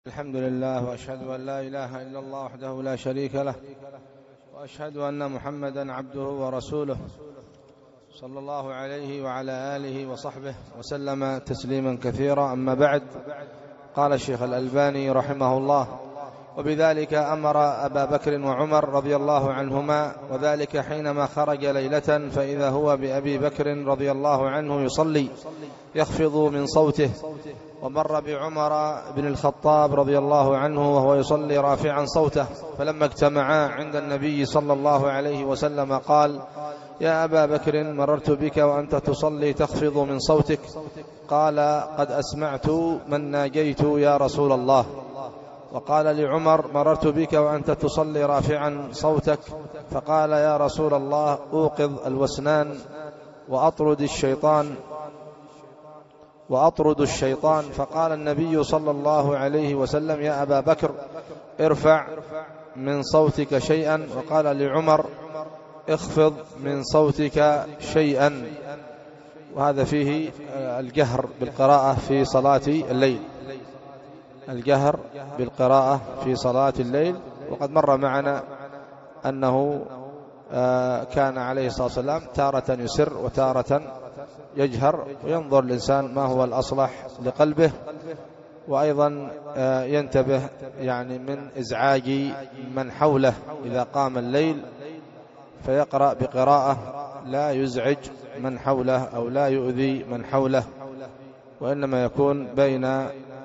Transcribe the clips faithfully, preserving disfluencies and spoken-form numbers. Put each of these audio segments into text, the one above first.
الحمد لله، وأشهد أن لا إله إلا الله وحده لا شريك له، وأشهد أن محمدا عبده ورسوله صلى الله عليه وعلى آله وصحبه وسلم تسليما كثيرا. أما بعد، قال الشيخ الألباني رحمه الله: وبذلك أمر أبا بكر وعمر رضي الله عنهما، وذلك حينما خرج ليلة فإذا هو بأبي بكر رضي الله عنه يصلي يخفض من صوته، ومر بعمر بن الخطاب رضي الله عنه وهو يصلي رافعا صوته، فلما اجتمعا عند النبي صلى الله عليه وسلم قال: يا أبا بكر، مررت بك وأنت تصلي تخفض من صوتك. قال: قد أسمعت من ناجيت يا رسول الله. وقال لعمر: مررت بك وأنت تصلي رافعا صوتك. فقال: يا رسول الله، أوقظ الوسنان وأطرد الشيطان وأطرد الشيطان. فقال النبي صلى الله عليه وسلم: يا أبا بكر، ارفع من صوتك شيئا. وقال لعمر: اخفض من صوتك شيئا. وهذا فيه الجهر بالقراءة في صلاة الليل، الجهر بالقراءة في صلاة الليل. وقد مر معنا أنه كان عليه الصلاة والسلام تارة يسر وتارة يجهر، وينظر الإنسان ما هو الأصلح لقلبه، وأيضا ينتبه يعني من إزعاج من حوله إذا قام الليل، فيقرأ بقراءة لا يزعج من حوله أو لا يؤذي من حوله، وإنما يكون بين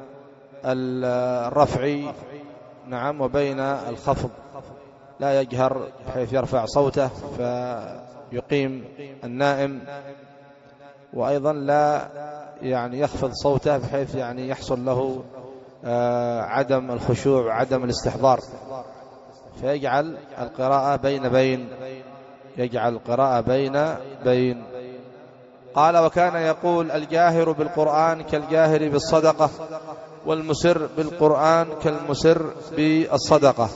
الرفع نعم وبين الخفض، لا يجهر بحيث يرفع صوته فيقيم النائم، وأيضا لا يعني يخفض صوته بحيث يعني يحصل له عدم الخشوع وعدم الاستحضار، فيجعل القراءة بين بين يجعل القراءة بين بين قال: وكان يقول: الجاهر بالقرآن كالجاهر بالصدقة، والمسر بالقرآن كالمسر بالصدقة.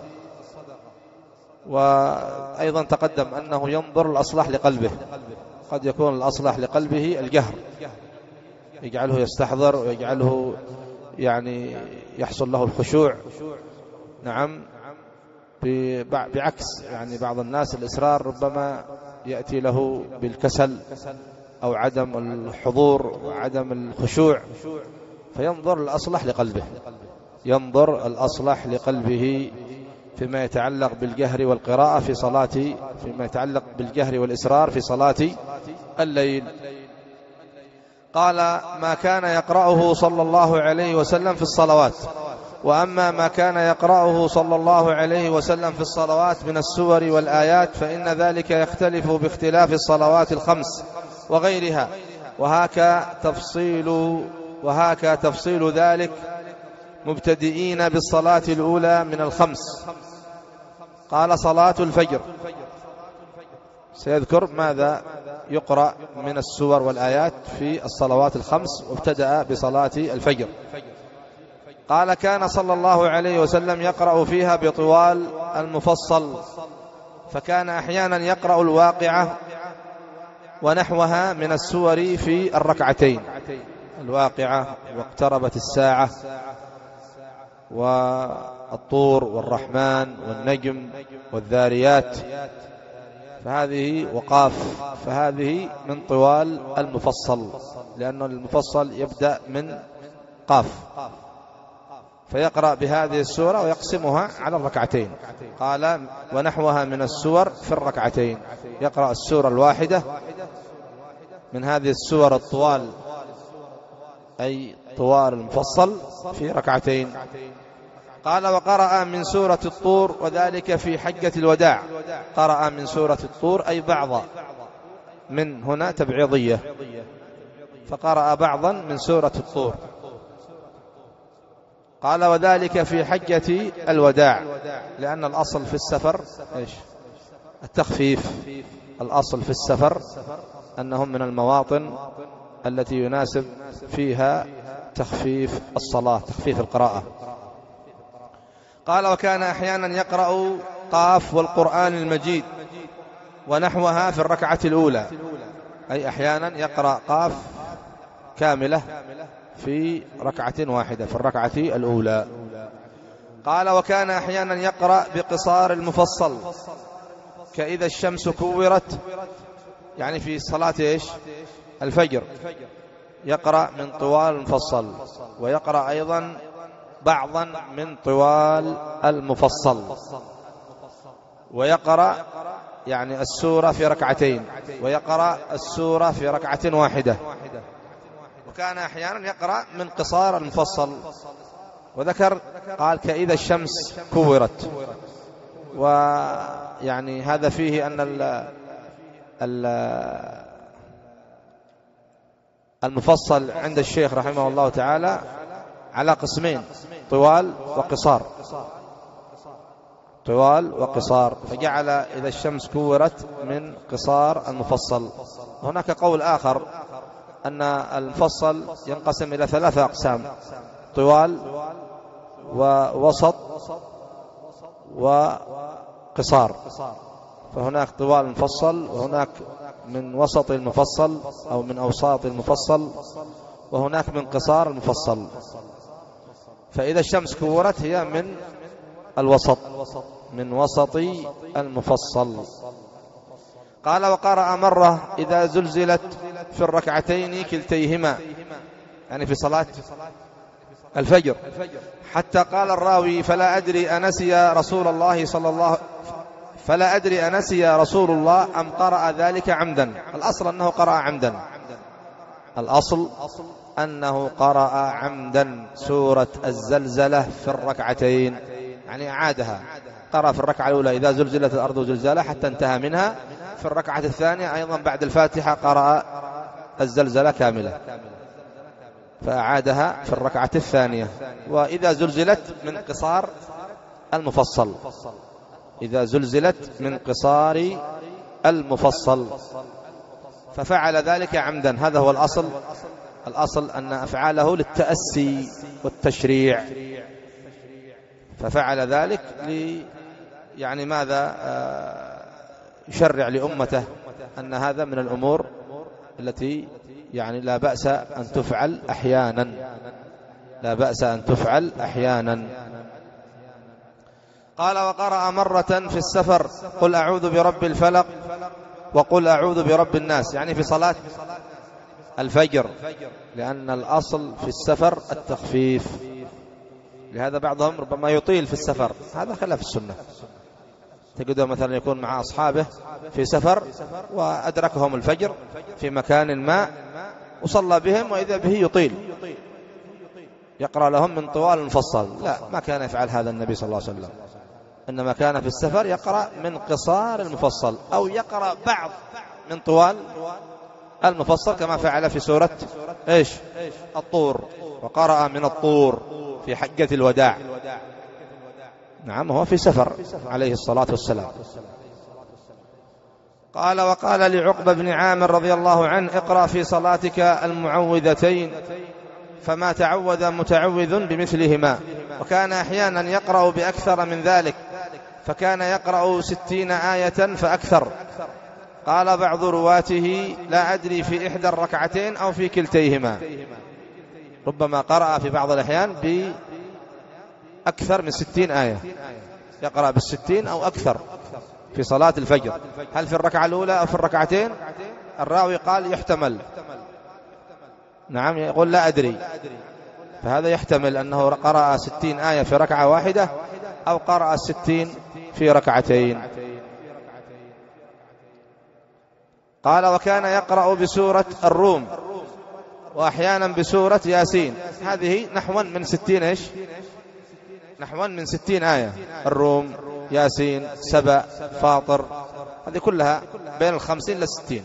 وأيضا تقدم أنه ينظر الأصلح لقلبه، قد يكون الأصلح لقلبه الجهر، يجعله يستحضر ويجعله يعني يحصل له الخشوع. نعم، بعكس يعني بعض الناس الإصرار ربما يأتي له بالكسل أو عدم الحضور وعدم الخشوع، فينظر الأصلح لقلبه، ينظر الأصلح لقلبه فيما يتعلق بالجهر والقراءة في صلاة فيما يتعلق بالجهر والإسرار في صلاة الليل. قال: ما كان يقرأه صلى الله عليه وسلم في الصلوات. وأما ما كان يقرأه صلى الله عليه وسلم في الصلوات من السور والآيات فإن ذلك يختلف باختلاف الصلوات الخمس وغيرها، وهكا تفصيل وهكا تفصيل ذلك مبتدئين بالصلاة الأولى من الخمس. قال: صلاة الفجر، سيذكر ماذا يقرأ من السور والآيات في الصلوات الخمس، وابتدأ بصلاة الفجر. قال: كان صلى الله عليه وسلم يقرأ فيها بطوال المفصل، فكان أحيانا يقرأ الواقعة ونحوها من السور في الركعتين، الواقعة واقتربت الساعة والطور والرحمن والنجم والذاريات، فهذه وقاف، فهذه من طوال المفصل، لأن المفصل يبدأ من قاف، فيقرأ بهذه السورة ويقسمها على الركعتين. قال: ونحوها من السور في الركعتين، يقرأ السورة الواحدة من هذه السور الطوال، أي طوال المفصل، في ركعتين. قال: وقرأ من سورة الطور، وذلك في حجة الوداع. قرأ من سورة الطور أي بعضا، من هنا تبعيضية، فقرأ بعضا من سورة الطور. قال: وذلك في حجة الوداع، لأن الأصل في السفر إيش؟ التخفيف، الأصل في السفر أنهم من المواطن التي يناسب فيها تخفيف الصلاة، تخفيف القراءة. قال: وكان أحيانا يقرأ قاف والقرآن المجيد ونحوها في الركعة الأولى، أي أحيانا يقرأ قاف كاملة في ركعة واحدة في الركعة الأولى. قال وكان أحيانا يقرأ بقصار المفصل كإذا الشمس كورت، يعني في صلاة إيش الفجر يقرأ من طوال المفصل، ويقرأ أيضا بعضا من طوال المفصل، ويقرأ يعني السورة في ركعتين، ويقرأ السورة في ركعة واحدة. وكان أحيانا يقرأ من قصار المفصل، وذكر قال كإذا الشمس كورت. ويعني هذا فيه أن ال ال المفصل عند الشيخ رحمه الله تعالى على قسمين، طوال وقصار، طوال وقصار، فجعل إذا الشمس كورت من قصار المفصل. هناك قول آخر أن المفصل ينقسم إلى ثلاثة أقسام: طوال ووسط وقصار. فهناك طوال المفصل، وهناك من وسط المفصل أو من أوساط المفصل، وهناك من قصار المفصل. فإذا الشمس كورت هي من الوسط، من وسط المفصل. قال وقرأ مرة إذا زلزلت في الركعتين كلتيهما، يعني في صلاة الفجر، حتى قال الراوي فلا أدري أنسي رسول الله صلى الله فلا أدري أنسي رسول الله أم قرأ ذلك عمدا. الأصل أنه قرأ عمدا، الأصل أنه قرأ عمدا سورة الزلزلة في الركعتين، يعني أعادها. قرأ في الركعة الأولى إذا زلزلت الأرض زلزالها حتى انتهى منها. في الركعة الثانية أيضا بعد الفاتحة قرأ الزلزلة كاملة، فأعادها في الركعة الثانية. وإذا زلزلت من قصار المفصل، إذا زلزلت من قصار المفصل، ففعل ذلك عمدا. هذا هو الأصل. الأصل أن أفعاله للتأسي والتشريع، ففعل ذلك لي يعني ماذا يشرع لأمته أن هذا من الأمور التي يعني لا بأس أن تفعل أحيانا، لا بأس أن تفعل أحيانا. قال وقرأ مرة في السفر قل أعوذ برب الفلق وقل أعوذ برب الناس، يعني في صلاة الفجر، لأن الأصل في السفر التخفيف. لهذا بعضهم ربما يطيل في السفر، هذا خلاف السنة. تجده مثلا يكون مع أصحابه في سفر وأدركهم الفجر في مكان ما وصلى بهم، وإذا به يطيل يقرأ لهم من طوال المفصل. لا، ما كان يفعل هذا النبي صلى الله عليه وسلم، إنما كان في السفر يقرأ من قصار المفصل أو يقرأ بعض من طوال المفصل، كما فعل في سورة إيش الطور، وقرأ من الطور في حجة الوداع. نعم، هو في سفر عليه الصلاة والسلام. قال وقال لعقبة بن عامر رضي الله عنه اقرأ في صلاتك المعوذتين، فما تعوذ متعوذ بمثلهما. وكان أحيانا يقرأ بأكثر من ذلك، فكان يقرأ ستين آية فأكثر. قال بعض رواته لا أدري في إحدى الركعتين أو في كلتيهما، ربما قرأ في بعض الأحيان بأكثر من ستين آية، يقرأ بالستين أو أكثر في صلاة الفجر. هل في الركعة الأولى أو في الركعتين؟ الراوي قال يحتمل، نعم، يقول لا أدري، فهذا يحتمل أنه قرأ ستين آية في ركعة واحدة أو قرأ ستين في ركعتين. قال وكان يقرأ بسورة الروم وأحيانا بسورة ياسين، هذه نحو من ستين إيش نحو من ستين آية، الروم، ياسين، سبأ، فاطر، هذه كلها بين الخمسين للستين،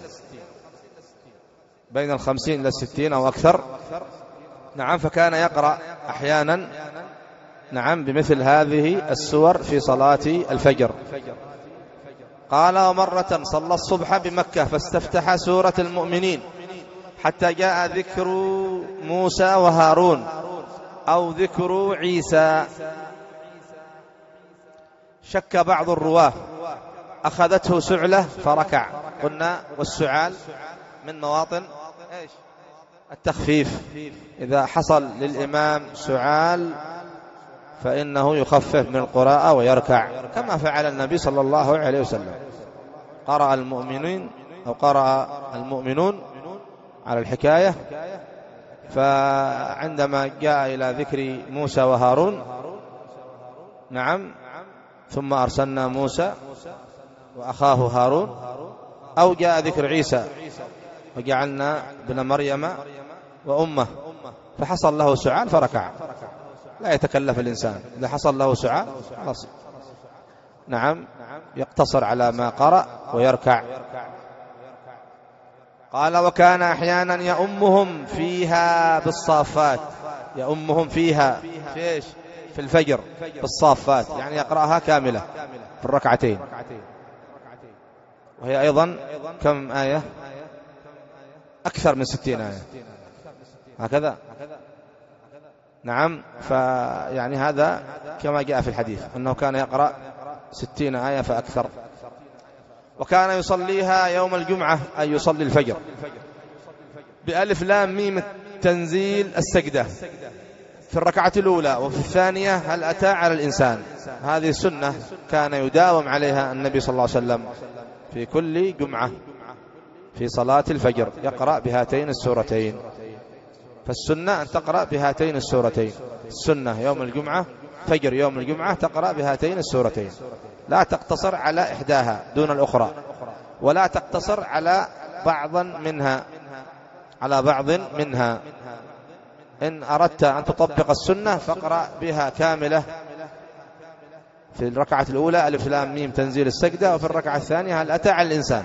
بين الخمسين للستين أو أكثر. نعم، فكان يقرأ أحيانا نعم بمثل هذه السور في صلاة الفجر. قال ومرة صلى الصبح بمكة فاستفتح سورة المؤمنين حتى جاء ذكر موسى وهارون أو ذكر عيسى. شك بعض الرواه، أخذته سعلة فركع. قلنا والسعال من مواطن إيش التخفيف، إذا حصل للإمام سعال فإنه يخفف من القراءة ويركع، كما فعل النبي صلى الله عليه وسلم. قرأ المؤمنين أو قرأ المؤمنون على الحكاية، فعندما جاء إلى ذكر موسى وهارون نعم ثم أرسلنا موسى وأخاه هارون، أو جاء ذكر عيسى وجعلنا ابن مريم وأمه، فحصل له سعال فركع. لا يتكلف الإنسان، إذا حصل له سعال خلاص نعم يقتصر على ما قرأ ويركع. قال وكان أحيانا يؤمهم فيها بالصافات، يؤمهم فيها في إيش؟ في الفجر بالصافات، يعني يقرأها كاملة في الركعتين، وهي أيضا كم آية؟ أكثر من ستين آية هكذا نعم. فيعني هذا كما جاء في الحديث أنه كان يقرأ ستين آية فأكثر. وكان يصليها يوم الجمعة، أي يصلي الفجر، بألف لام ميم تنزيل السجدة في الركعة الأولى وفي الثانية هل أتى على الإنسان. هذه السنة كان يداوم عليها النبي صلى الله عليه وسلم في كل جمعة في صلاة الفجر، يقرأ بهاتين السورتين. فالسنة أن تقرأ بهاتين السورتين، السنة يوم الجمعة فجر يوم الجمعة تقرأ بهاتين السورتين، لا تقتصر على إحداها دون الأخرى، ولا تقتصر على بعض منها على بعض منها. إن أردت أن تطبق السنة فاقرأ بها كاملة في الركعة الأولى ألف لام ميم تنزيل السجدة، وفي الركعة الثانية هل أتى على الإنسان.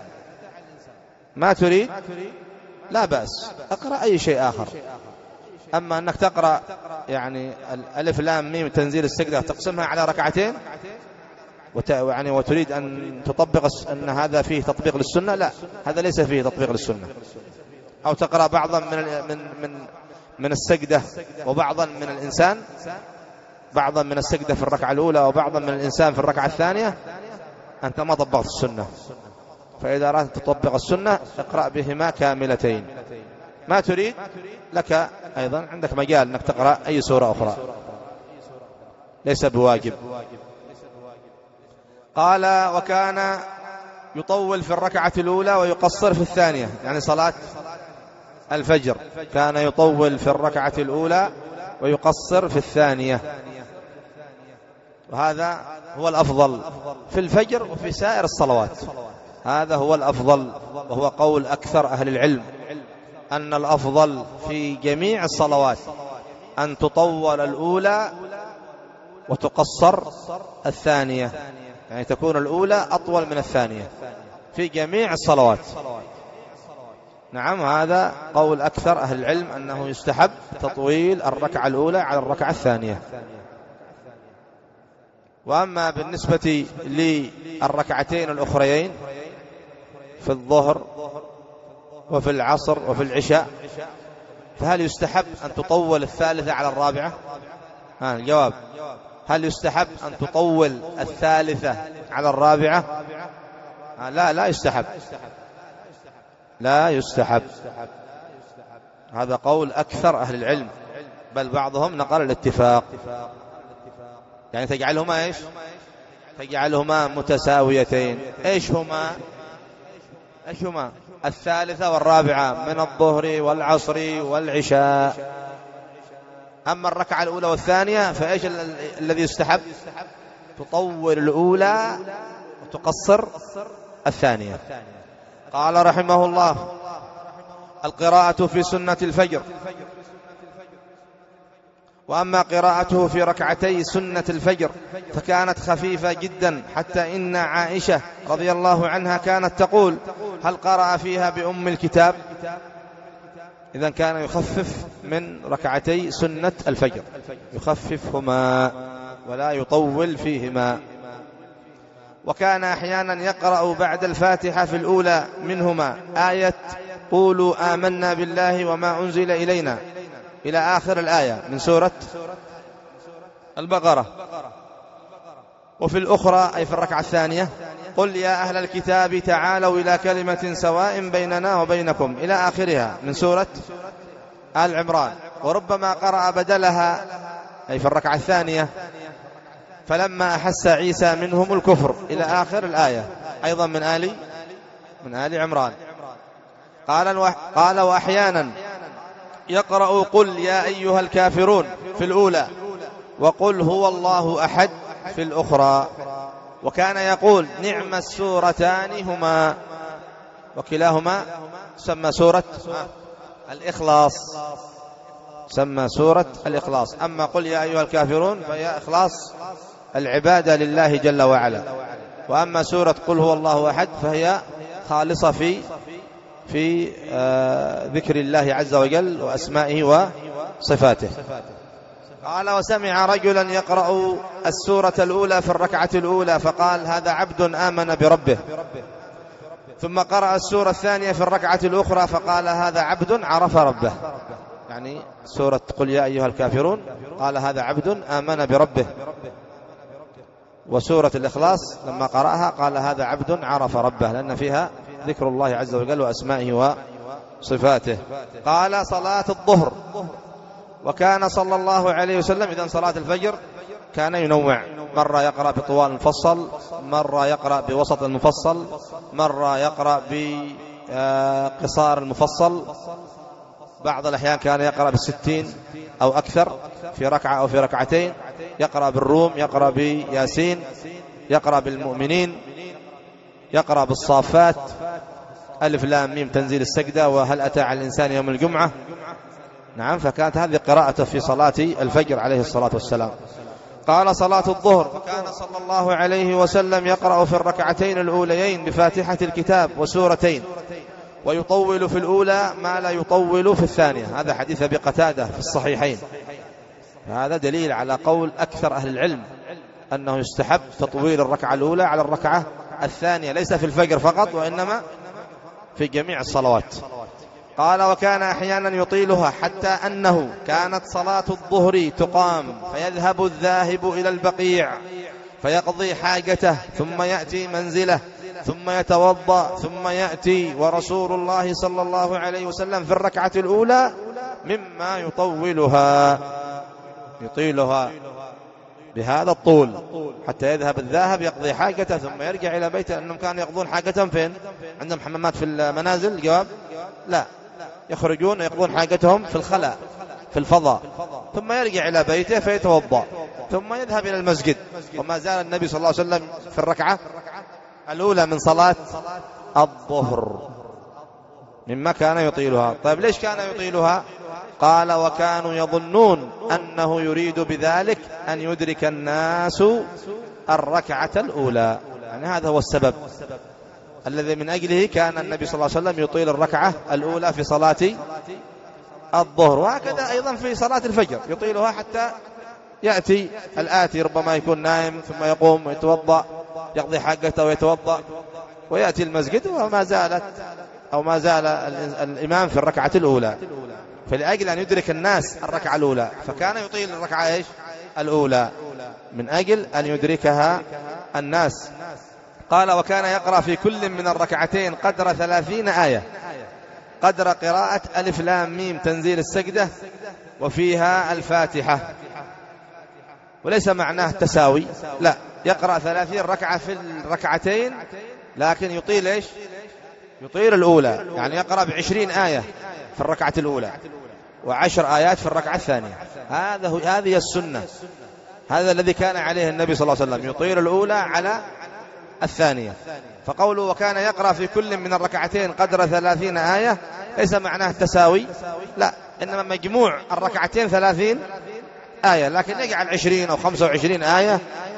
ما تريد لا بأس، اقرأ أي شيء آخر. أما أنك تقرأ يعني ألف لام ميم تنزيل السجدة تقسمها على ركعتين يعني وتريد أن تطبق أن هذا فيه تطبيق للسنة، لا، هذا ليس فيه تطبيق للسنة. أو تقرأ بعضا من من من من السجدة وبعضا من الإنسان، بعضا من السجدة في الركعة الأولى وبعضا من الإنسان في الركعة الثانية، أنت ما طبقت السنة. فإذا أردت تطبق السنة اقرأ بهما كاملتين. ما تريد لك أيضا عندك مجال أنك تقرأ أي سورة أخرى، ليس بواجب. قال وكان يطول في الركعة الأولى ويقصر في الثانية، يعني صلاة الفجر كان يطول في الركعة الأولى ويقصر في الثانية، وهذا هو الأفضل في الفجر وفي سائر الصلوات، هذا هو الأفضل، وهو قول أكثر أهل العلم أن الأفضل في جميع الصلوات أن تطول الأولى وتقصر الثانية، يعني تكون الأولى أطول من الثانية في جميع الصلوات. نعم، هذا قول أكثر أهل العلم أنه يستحب تطويل الركعة الأولى على الركعة الثانية. وأما بالنسبة للركعتين الأخريين في الظهر وفي العصر وفي العشاء، فهل يستحب أن تطول الثالثة على الرابعة؟ ها الجواب، هل يستحب أن تطول الثالثة على الرابعة؟ ها لا لا يستحب، لا يستحب. هذا قول أكثر أهل العلم، بل بعضهم نقل الاتفاق، يعني تجعلهما إيش؟ تجعلهما متساويتين. إيش هما؟ إيش هما؟ الثالثة والرابعة من الظهر والعصر والعشاء. أما الركعة الأولى والثانية فإيش الذي يستحب؟ تطول الأولى وتقصر الثانية. قال رحمه الله القراءة في سنة الفجر. وأما قراءته في ركعتي سنة الفجر فكانت خفيفة جدا، حتى إن عائشة رضي الله عنها كانت تقول هل قرأ فيها بأم الكتاب؟ إذن كان يخفف من ركعتي سنة الفجر، يخففهما ولا يطول فيهما. وكان أحيانا يقرأ بعد الفاتحة في الأولى منهما آية قولوا آمنا بالله وما أنزل إلينا إلى آخر الآية من سورة البقرة. وفي الأخرى أي في الركعة الثانية قل يا أهل الكتاب تعالوا إلى كلمة سواء بيننا وبينكم إلى آخرها من سورة آل عمران. وربما قرأ بدلها أي في الركعة الثانية فلما أحس عيسى منهم الكفر إلى آخر الآية أيضا من آل من آل عمران. قال قال وأحيانا يقرأ قل يا أيها الكافرون في الأولى وقل هو الله أحد في الأخرى. وكان يقول نعم السورتان هما، وكلاهما سمى سورة الإخلاص، سمى سورة الإخلاص. أما قل يا أيها الكافرون فهي إخلاص العبادة لله جل وعلا، وأما سورة قل هو الله أحد فهي خالصة في في آه ذكر الله عز وجل وأسمائه وصفاته. قال وسمع رجلا يقرأ السورة الأولى في الركعة الأولى فقال هذا عبد آمن بربه، ثم قرأ السورة الثانية في الركعة الأخرى فقال هذا عبد عرف ربه. يعني سورة قل يا أيها الكافرون قال هذا عبد آمن بربه، وسورة الإخلاص لما قرأها قال هذا عبد عرف ربه، لأن فيها ذكر الله عز وجل وأسمائه وصفاته. قال صلاة الظهر وكان صلى الله عليه وسلم إذن صلاة الفجر كان ينوع، مرة يقرأ بطوال المفصل، مرة يقرأ بوسط المفصل، مرة يقرأ بقصار المفصل، بعض الأحيان كان يقرأ بالستين أو أكثر في ركعة أو في ركعتين، يقرأ بالروم، يقرأ بياسين، يقرأ بالمؤمنين، يقرأ بالصافات، ألف لام ميم تنزيل السجدة، وهل أتى على الإنسان يوم الجمعة. نعم، فكانت هذه قراءته في صلاة الفجر عليه الصلاة والسلام. قال صلاة الظهر وكان صلى الله عليه وسلم يقرأ في الركعتين الأوليين بفاتحة الكتاب وسورتين، ويطول في الأولى ما لا يطول في الثانية. هذا حديث أبي قتادة في الصحيحين. هذا دليل على قول أكثر أهل العلم أنه يستحب تطويل الركعة الأولى على الركعة الثانية، ليس في الفجر فقط وإنما في جميع الصلوات. قال وكان أحيانا يطيلها حتى أنه كانت صلاة الظهر تقام فيذهب الذاهب إلى البقيع فيقضي حاجته ثم يأتي منزله ثم يتوضأ ثم يأتي، ورسول الله صلى الله عليه وسلم في الركعة الأولى مما يطولها يطيلها بهذا الطول حتى يذهب الذاهب يقضي حاجته ثم يرجع إلى بيته. أنهم كانوا يقضون حاجتهم فين؟ عندهم حمامات في المنازل؟ الجواب لا، يخرجون ويقضون حاجتهم في الخلاء في الفضاء، ثم يرجع إلى بيته فيتوضأ ثم يذهب إلى المسجد. وما زال النبي صلى الله عليه وسلم في الركعة الأولى من صلاة الظهر مما كان يطيلها. طيب ليش كان يطيلها؟ قال وكانوا يظنون أنه يريد بذلك أن يدرك الناس الركعة الأولى، يعني هذا هو السبب الذي من أجله كان النبي صلى الله عليه وسلم يطيل الركعة الأولى في صلاة الظهر، وهكذا أيضا في صلاة الفجر يطيلها حتى يأتي الآتي ربما يكون نائم ثم يقوم ويتوضأ يقضي حاجته ويتوضأ ويأتي المسجد وما زالت أو ما زال الإمام في الركعة الأولى، فلأجل أن يدرك الناس الركعة الأولى فكان يطيل الركعة إيش؟ الأولى من أجل أن يدركها الناس. قال وكان يقرأ في كل من الركعتين قدر ثلاثين آية، قدر قراءة ألف لام ميم تنزيل السجدة وفيها الفاتحة، وليس معناه تساوي، لا، يقرأ ثلاثين ركعة في الركعتين لكن يطيل إيش؟ يطيل الأولى، يعني يقرأ بعشرين آية في الركعة الأولى وعشر آيات في الركعة الثانية. هذا هو هذه السنة، هذا الذي كان عليه النبي صلى الله عليه وسلم، يطيل الأولى على الثانية. فقوله وكان يقرأ في كل من الركعتين قدر ثلاثين آية ليس معناه تساوي، لا، إنما مجموع الركعتين ثلاثين آية، لكن يجعل عشرين أو خمسة وعشرين آية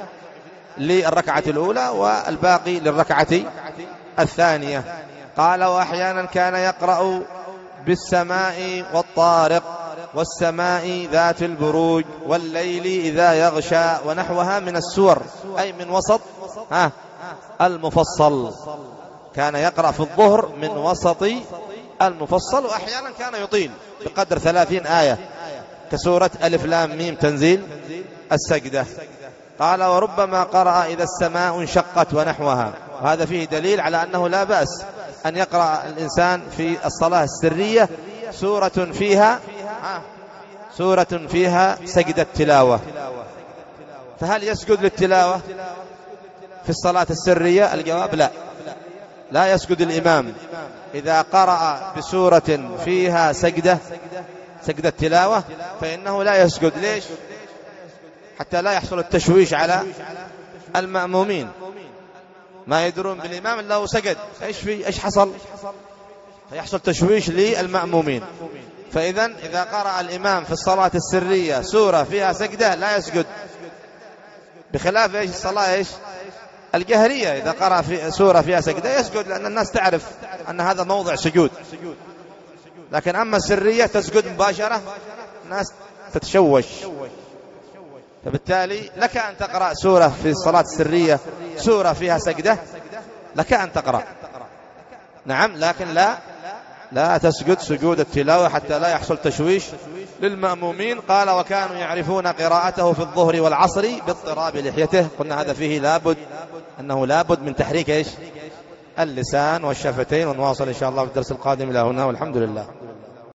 للركعة الأولى والباقي للركعة الثانية. قال وأحيانا كان يقرأ بالسماء والطارق والسماء ذات البروج والليل إذا يغشى ونحوها من السور، أي من وسط ها المفصل. كان يقرأ في الظهر من وسط المفصل، وأحيانا كان يطيل بقدر ثلاثين آية كسورة ألف لام ميم تنزيل السجدة. قال وربما قرأ إذا السماء انشقت ونحوها، وهذا فيه دليل على أنه لا بأس أن يقرأ الإنسان في الصلاة السرية سورة فيها سورة فيها سجدة تلاوة. فهل يسجد للتلاوة في الصلاة السرية؟ الجواب لا، لا يسجد الإمام إذا قرأ بسورة فيها سجدة سجدة تلاوة، فإنه لا يسجد. ليش؟ حتى لا يحصل التشويش على المأمومين، ما يدرون بالإمام إلا هو سجد، إيش في إيش حصل؟ فيحصل تشويش للمأمومين. فإذا إذا قرأ الإمام في الصلاة السرية سورة فيها سجدة لا يسجد، بخلاف إيش الصلاة إيش الجهرية، إذا قرأ في سورة فيها سجدة يسجد، لأن الناس تعرف أن هذا موضع سجود. لكن أما السرية تسجد مباشرة، الناس تتشوش. فبالتالي لك أن تقرأ سورة في الصلاة السرية سورة فيها سجدة، لك أن تقرأ، نعم، لكن لا لا تسجد سجود التلاوة حتى لا يحصل تشويش للمأمومين. قال وكانوا يعرفون قراءته في الظهر والعصر باضطراب لحيته. قلنا هذا فيه لابد أنه لابد من تحريك إيش اللسان والشفتين. ونواصل إن شاء الله في الدرس القادم إلى هنا، والحمد لله.